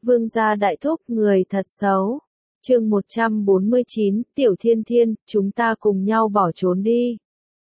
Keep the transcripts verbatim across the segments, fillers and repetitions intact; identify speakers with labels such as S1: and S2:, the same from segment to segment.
S1: Vương gia đại thúc người thật xấu. Chương một trăm bốn mươi chín, Tiểu Thiên Thiên, chúng ta cùng nhau bỏ trốn đi.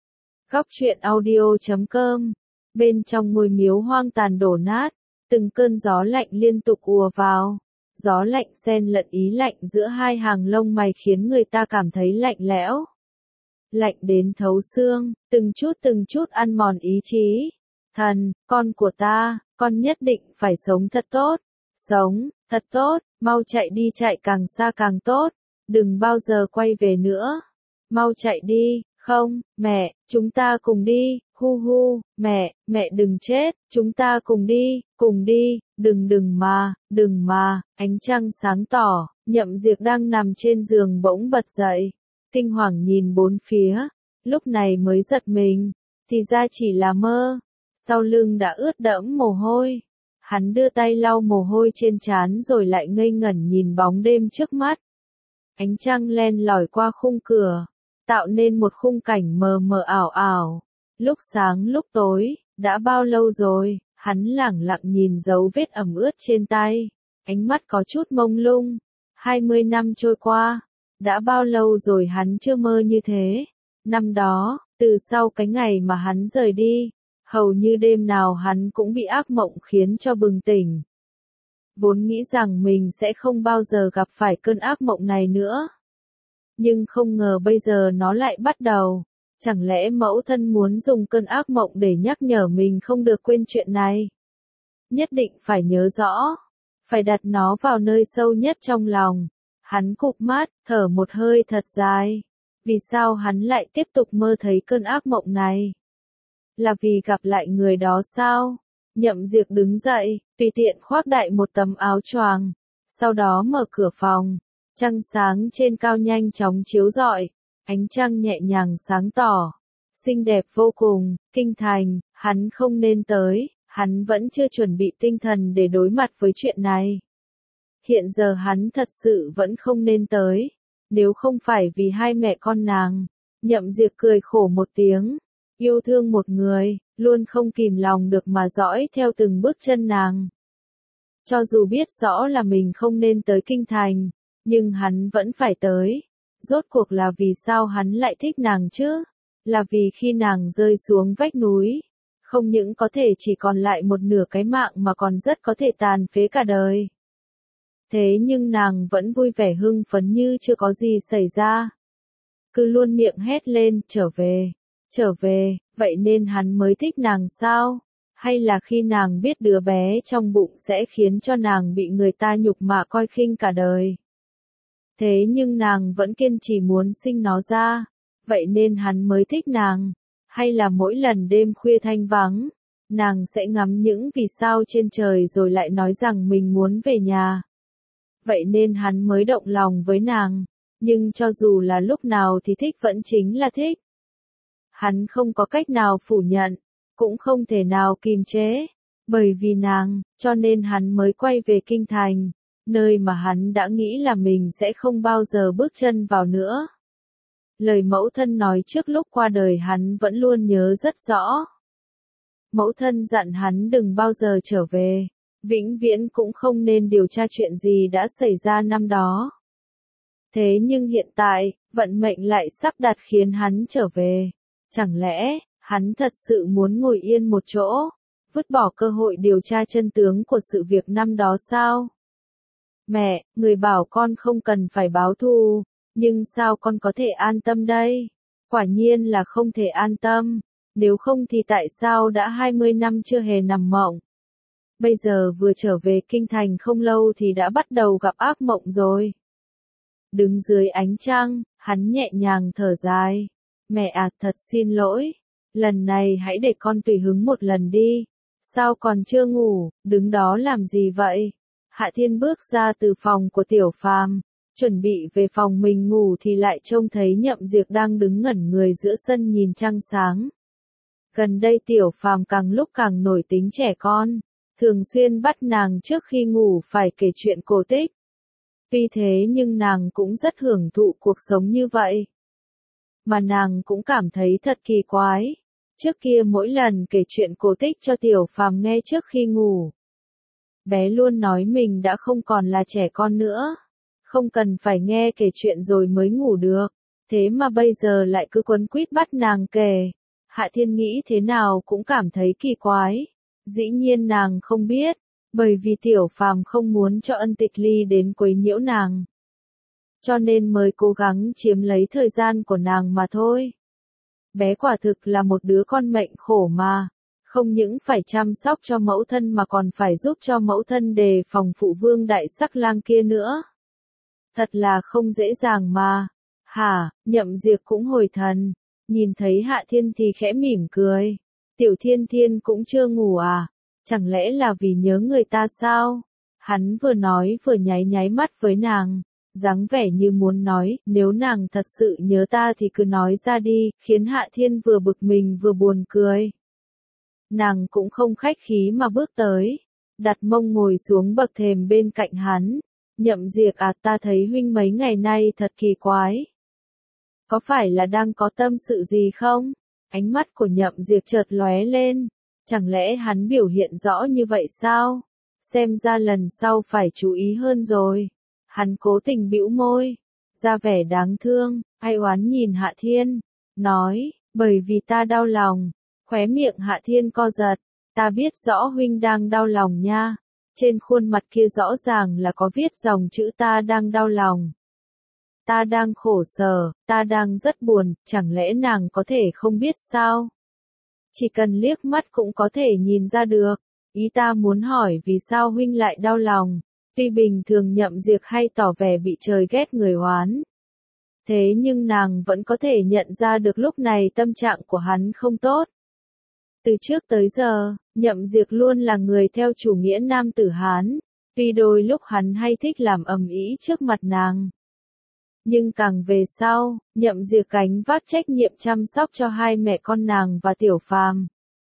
S1: Góc truyện audio chấm com. Bên trong ngôi miếu hoang tàn đổ nát, từng cơn gió lạnh liên tục ùa vào. Gió lạnh xen lẫn ý lạnh giữa hai hàng lông mày khiến người ta cảm thấy lạnh lẽo. Lạnh đến thấu xương, từng chút từng chút ăn mòn ý chí. Thần, con của ta, con nhất định phải sống thật tốt. Sống, thật tốt, mau chạy đi, chạy càng xa càng tốt. Đừng bao giờ quay về nữa. Mau chạy đi, không, mẹ, chúng ta cùng đi, hu hu, mẹ, mẹ đừng chết, chúng ta cùng đi, cùng đi, đừng đừng mà, đừng mà. Ánh trăng sáng tỏ, Nhậm Diệc đang nằm trên giường bỗng bật dậy. Kinh hoàng nhìn bốn phía, lúc này mới giật mình, thì ra chỉ là mơ. Sau lưng đã ướt đẫm mồ hôi. Hắn đưa tay lau mồ hôi trên trán rồi lại ngây ngẩn nhìn bóng đêm trước mắt. Ánh trăng len lỏi qua khung cửa, tạo nên một khung cảnh mờ mờ ảo ảo. Lúc sáng lúc tối, đã bao lâu rồi, hắn lẳng lặng nhìn dấu vết ẩm ướt trên tay. Ánh mắt có chút mông lung. Hai mươi năm trôi qua, đã bao lâu rồi hắn chưa mơ như thế. Năm đó, từ sau cái ngày mà hắn rời đi, hầu như đêm nào hắn cũng bị ác mộng khiến cho bừng tỉnh. Vốn nghĩ rằng mình sẽ không bao giờ gặp phải cơn ác mộng này nữa. Nhưng không ngờ bây giờ nó lại bắt đầu. Chẳng lẽ mẫu thân muốn dùng cơn ác mộng để nhắc nhở mình không được quên chuyện này? Nhất định phải nhớ rõ. Phải đặt nó vào nơi sâu nhất trong lòng. Hắn cụp mắt, thở một hơi thật dài. Vì sao hắn lại tiếp tục mơ thấy cơn ác mộng này? Là vì gặp lại người đó sao? Nhậm Diệc đứng dậy, tùy tiện khoác đại một tấm áo choàng, sau đó mở cửa phòng. Trăng sáng trên cao nhanh chóng chiếu rọi, ánh trăng nhẹ nhàng sáng tỏ, xinh đẹp vô cùng. Kinh thành, hắn không nên tới, hắn vẫn chưa chuẩn bị tinh thần để đối mặt với chuyện này. Hiện giờ hắn thật sự vẫn không nên tới, nếu không phải vì hai mẹ con nàng. Nhậm Diệc cười khổ một tiếng. Yêu thương một người, luôn không kìm lòng được mà dõi theo từng bước chân nàng. Cho dù biết rõ là mình không nên tới kinh thành, nhưng hắn vẫn phải tới. Rốt cuộc là vì sao hắn lại thích nàng chứ? Là vì khi nàng rơi xuống vách núi, không những có thể chỉ còn lại một nửa cái mạng mà còn rất có thể tàn phế cả đời. Thế nhưng nàng vẫn vui vẻ hưng phấn như chưa có gì xảy ra. Cứ luôn miệng hét lên, trở về. Trở về, vậy nên hắn mới thích nàng sao? Hay là khi nàng biết đứa bé trong bụng sẽ khiến cho nàng bị người ta nhục mạ coi khinh cả đời? Thế nhưng nàng vẫn kiên trì muốn sinh nó ra, vậy nên hắn mới thích nàng. Hay là mỗi lần đêm khuya thanh vắng, nàng sẽ ngắm những vì sao trên trời rồi lại nói rằng mình muốn về nhà. Vậy nên hắn mới động lòng với nàng, nhưng cho dù là lúc nào thì thích vẫn chính là thích. Hắn không có cách nào phủ nhận, cũng không thể nào kìm chế, bởi vì nàng, cho nên hắn mới quay về kinh thành, nơi mà hắn đã nghĩ là mình sẽ không bao giờ bước chân vào nữa. Lời mẫu thân nói trước lúc qua đời hắn vẫn luôn nhớ rất rõ. Mẫu thân dặn hắn đừng bao giờ trở về, vĩnh viễn cũng không nên điều tra chuyện gì đã xảy ra năm đó. Thế nhưng hiện tại, vận mệnh lại sắp đặt khiến hắn trở về. Chẳng lẽ, hắn thật sự muốn ngồi yên một chỗ, vứt bỏ cơ hội điều tra chân tướng của sự việc năm đó sao? Mẹ, người bảo con không cần phải báo thù, nhưng sao con có thể an tâm đây? Quả nhiên là không thể an tâm, nếu không thì tại sao đã hai mươi năm chưa hề nằm mộng? Bây giờ vừa trở về kinh thành không lâu thì đã bắt đầu gặp ác mộng rồi. Đứng dưới ánh trăng, hắn nhẹ nhàng thở dài. Mẹ à, thật xin lỗi, lần này hãy để con tùy hứng một lần đi. Sao còn chưa ngủ, đứng đó làm gì vậy? Hạ Thiên bước ra từ phòng của Tiểu Phàm, chuẩn bị về phòng mình ngủ thì lại trông thấy Nhậm Diệc đang đứng ngẩn người giữa sân nhìn trăng sáng. Gần đây Tiểu Phàm càng lúc càng nổi tính trẻ con, thường xuyên bắt nàng trước khi ngủ phải kể chuyện cổ tích. Tuy thế nhưng nàng cũng rất hưởng thụ cuộc sống như vậy. Mà nàng cũng cảm thấy thật kỳ quái. Trước kia mỗi lần kể chuyện cổ tích cho Tiểu Phàm nghe trước khi ngủ, Bé luôn nói mình đã không còn là trẻ con nữa. Không cần phải nghe kể chuyện rồi mới ngủ được. Thế mà bây giờ lại cứ quấn quýt bắt nàng kể. Hạ Thiên nghĩ thế nào cũng cảm thấy kỳ quái. Dĩ nhiên nàng không biết, bởi vì Tiểu Phàm không muốn cho Ân Tịch Ly đến quấy nhiễu nàng. Cho nên mới cố gắng chiếm lấy thời gian của nàng mà thôi. Bé quả thực là một đứa con mệnh khổ mà. Không những phải chăm sóc cho mẫu thân mà còn phải giúp cho mẫu thân đề phòng phụ vương đại sắc lang kia nữa. Thật là không dễ dàng mà. Hả, Nhậm Diệp cũng hồi thần. Nhìn thấy Hạ Thiên thì khẽ mỉm cười. Tiểu Thiên Thiên cũng chưa ngủ à? Chẳng lẽ là vì nhớ người ta sao? Hắn vừa nói vừa nháy nháy mắt với nàng. Dáng vẻ như muốn nói, nếu nàng thật sự nhớ ta thì cứ nói ra đi, khiến Hạ Thiên vừa bực mình vừa buồn cười. Nàng cũng không khách khí mà bước tới, đặt mông ngồi xuống bậc thềm bên cạnh hắn. Nhậm Diệp à, ta thấy huynh mấy ngày nay thật kỳ quái. Có phải là đang có tâm sự gì không? Ánh mắt của Nhậm Diệp chợt lóe lên. Chẳng lẽ hắn biểu hiện rõ như vậy sao? Xem ra lần sau phải chú ý hơn rồi. Hắn cố tình bĩu môi, ra vẻ đáng thương, ai oán nhìn Hạ Thiên, nói, bởi vì ta đau lòng. Khóe miệng Hạ Thiên co giật, ta biết rõ huynh đang đau lòng nha. Trên khuôn mặt kia rõ ràng là có viết dòng chữ ta đang đau lòng. Ta đang khổ sở, ta đang rất buồn, chẳng lẽ nàng có thể không biết sao? Chỉ cần liếc mắt cũng có thể nhìn ra được. Ý ta muốn hỏi vì sao huynh lại đau lòng. Tuy bình thường Nhậm Diệp hay tỏ vẻ bị trời ghét người oán. Thế nhưng nàng vẫn có thể nhận ra được lúc này tâm trạng của hắn không tốt. Từ trước tới giờ, Nhậm Diệp luôn là người theo chủ nghĩa nam tử Hán. Tuy đôi lúc hắn hay thích làm ầm ĩ trước mặt nàng. Nhưng càng về sau, Nhậm Diệp gánh vác trách nhiệm chăm sóc cho hai mẹ con nàng và Tiểu Phàm.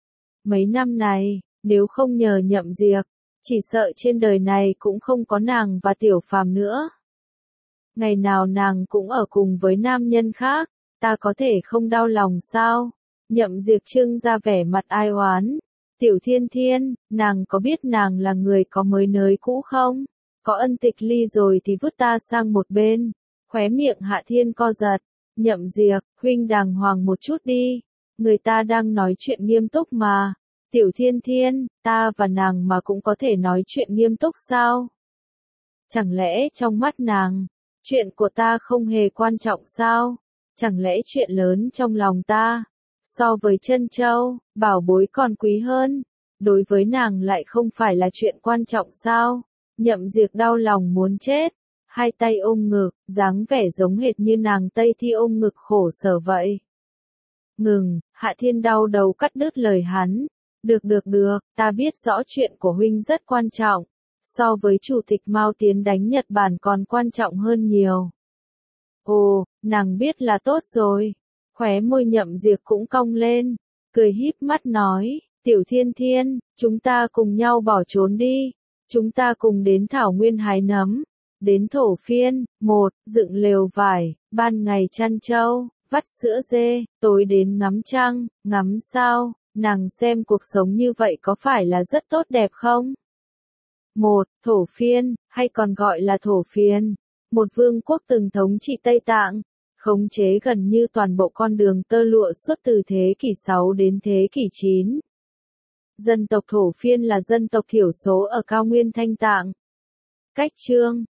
S1: Mấy năm này, nếu không nhờ Nhậm Diệp, chỉ sợ trên đời này cũng không có nàng và Tiểu Phàm nữa. Ngày nào nàng cũng ở cùng với nam nhân khác, ta có thể không đau lòng sao? Nhậm Diệp trưng ra vẻ mặt ai oán. Tiểu Thiên Thiên, nàng có biết nàng là người có mới nới cũ không? Có Ân Tịch Ly rồi thì vứt ta sang một bên. Khóe miệng Hạ Thiên co giật. Nhậm Diệp, huynh đàng hoàng một chút đi. Người ta đang nói chuyện nghiêm túc mà. Tiểu Thiên Thiên, ta và nàng mà cũng có thể nói chuyện nghiêm túc sao? Chẳng lẽ trong mắt nàng, chuyện của ta không hề quan trọng sao? Chẳng lẽ chuyện lớn trong lòng ta, so với Trân Châu, bảo bối còn quý hơn? Đối với nàng lại không phải là chuyện quan trọng sao? Nhậm Diệp đau lòng muốn chết, hai tay ôm ngực, dáng vẻ giống hệt như nàng Tây Thi ôm ngực khổ sở vậy. Ngừng, Hạ Thiên đau đầu cắt đứt lời hắn. Được được được, ta biết rõ chuyện của huynh rất quan trọng. So với Chủ tịch Mao tiến đánh Nhật Bản còn quan trọng hơn nhiều. Ồ, nàng biết là tốt rồi. Khóe môi Nhậm Diệp cũng cong lên, cười híp mắt nói, Tiểu Thiên Thiên, chúng ta cùng nhau bỏ trốn đi. Chúng ta cùng đến Thảo Nguyên hái nấm. Đến Thổ Phiên, một, dựng lều vải, ban ngày chăn trâu, vắt sữa dê, tối đến ngắm trăng, ngắm sao. Nàng xem cuộc sống như vậy có phải là rất tốt đẹp không? Một, Thổ Phiên, hay còn gọi là Thổ Phiên, một vương quốc từng thống trị Tây Tạng, khống chế gần như toàn bộ con đường tơ lụa suốt từ thế kỷ sáu đến thế kỷ chín. Dân tộc Thổ Phiên là dân tộc thiểu số ở cao nguyên Thanh Tạng. Cách chương